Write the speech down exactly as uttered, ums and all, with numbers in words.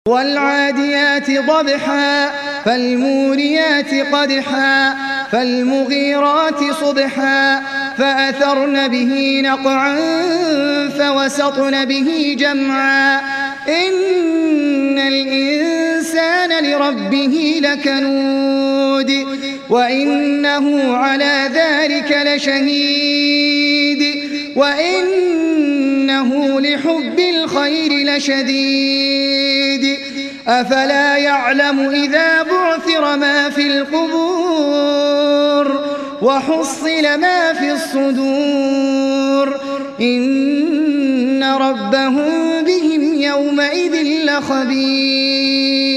والعاديات ضبحا فالموريات قدحا فالمغيرات صبحا فأثرن به نقعا فوسطن به جمعا إن الإنسان لربه لكنود وإنه على ذلك لشهيد وإنه لحب الخير لشديد أفلا يعلم إذا بعثر ما في القبور وحصل ما في الصدور إن ربهم بهم يومئذ لخبير.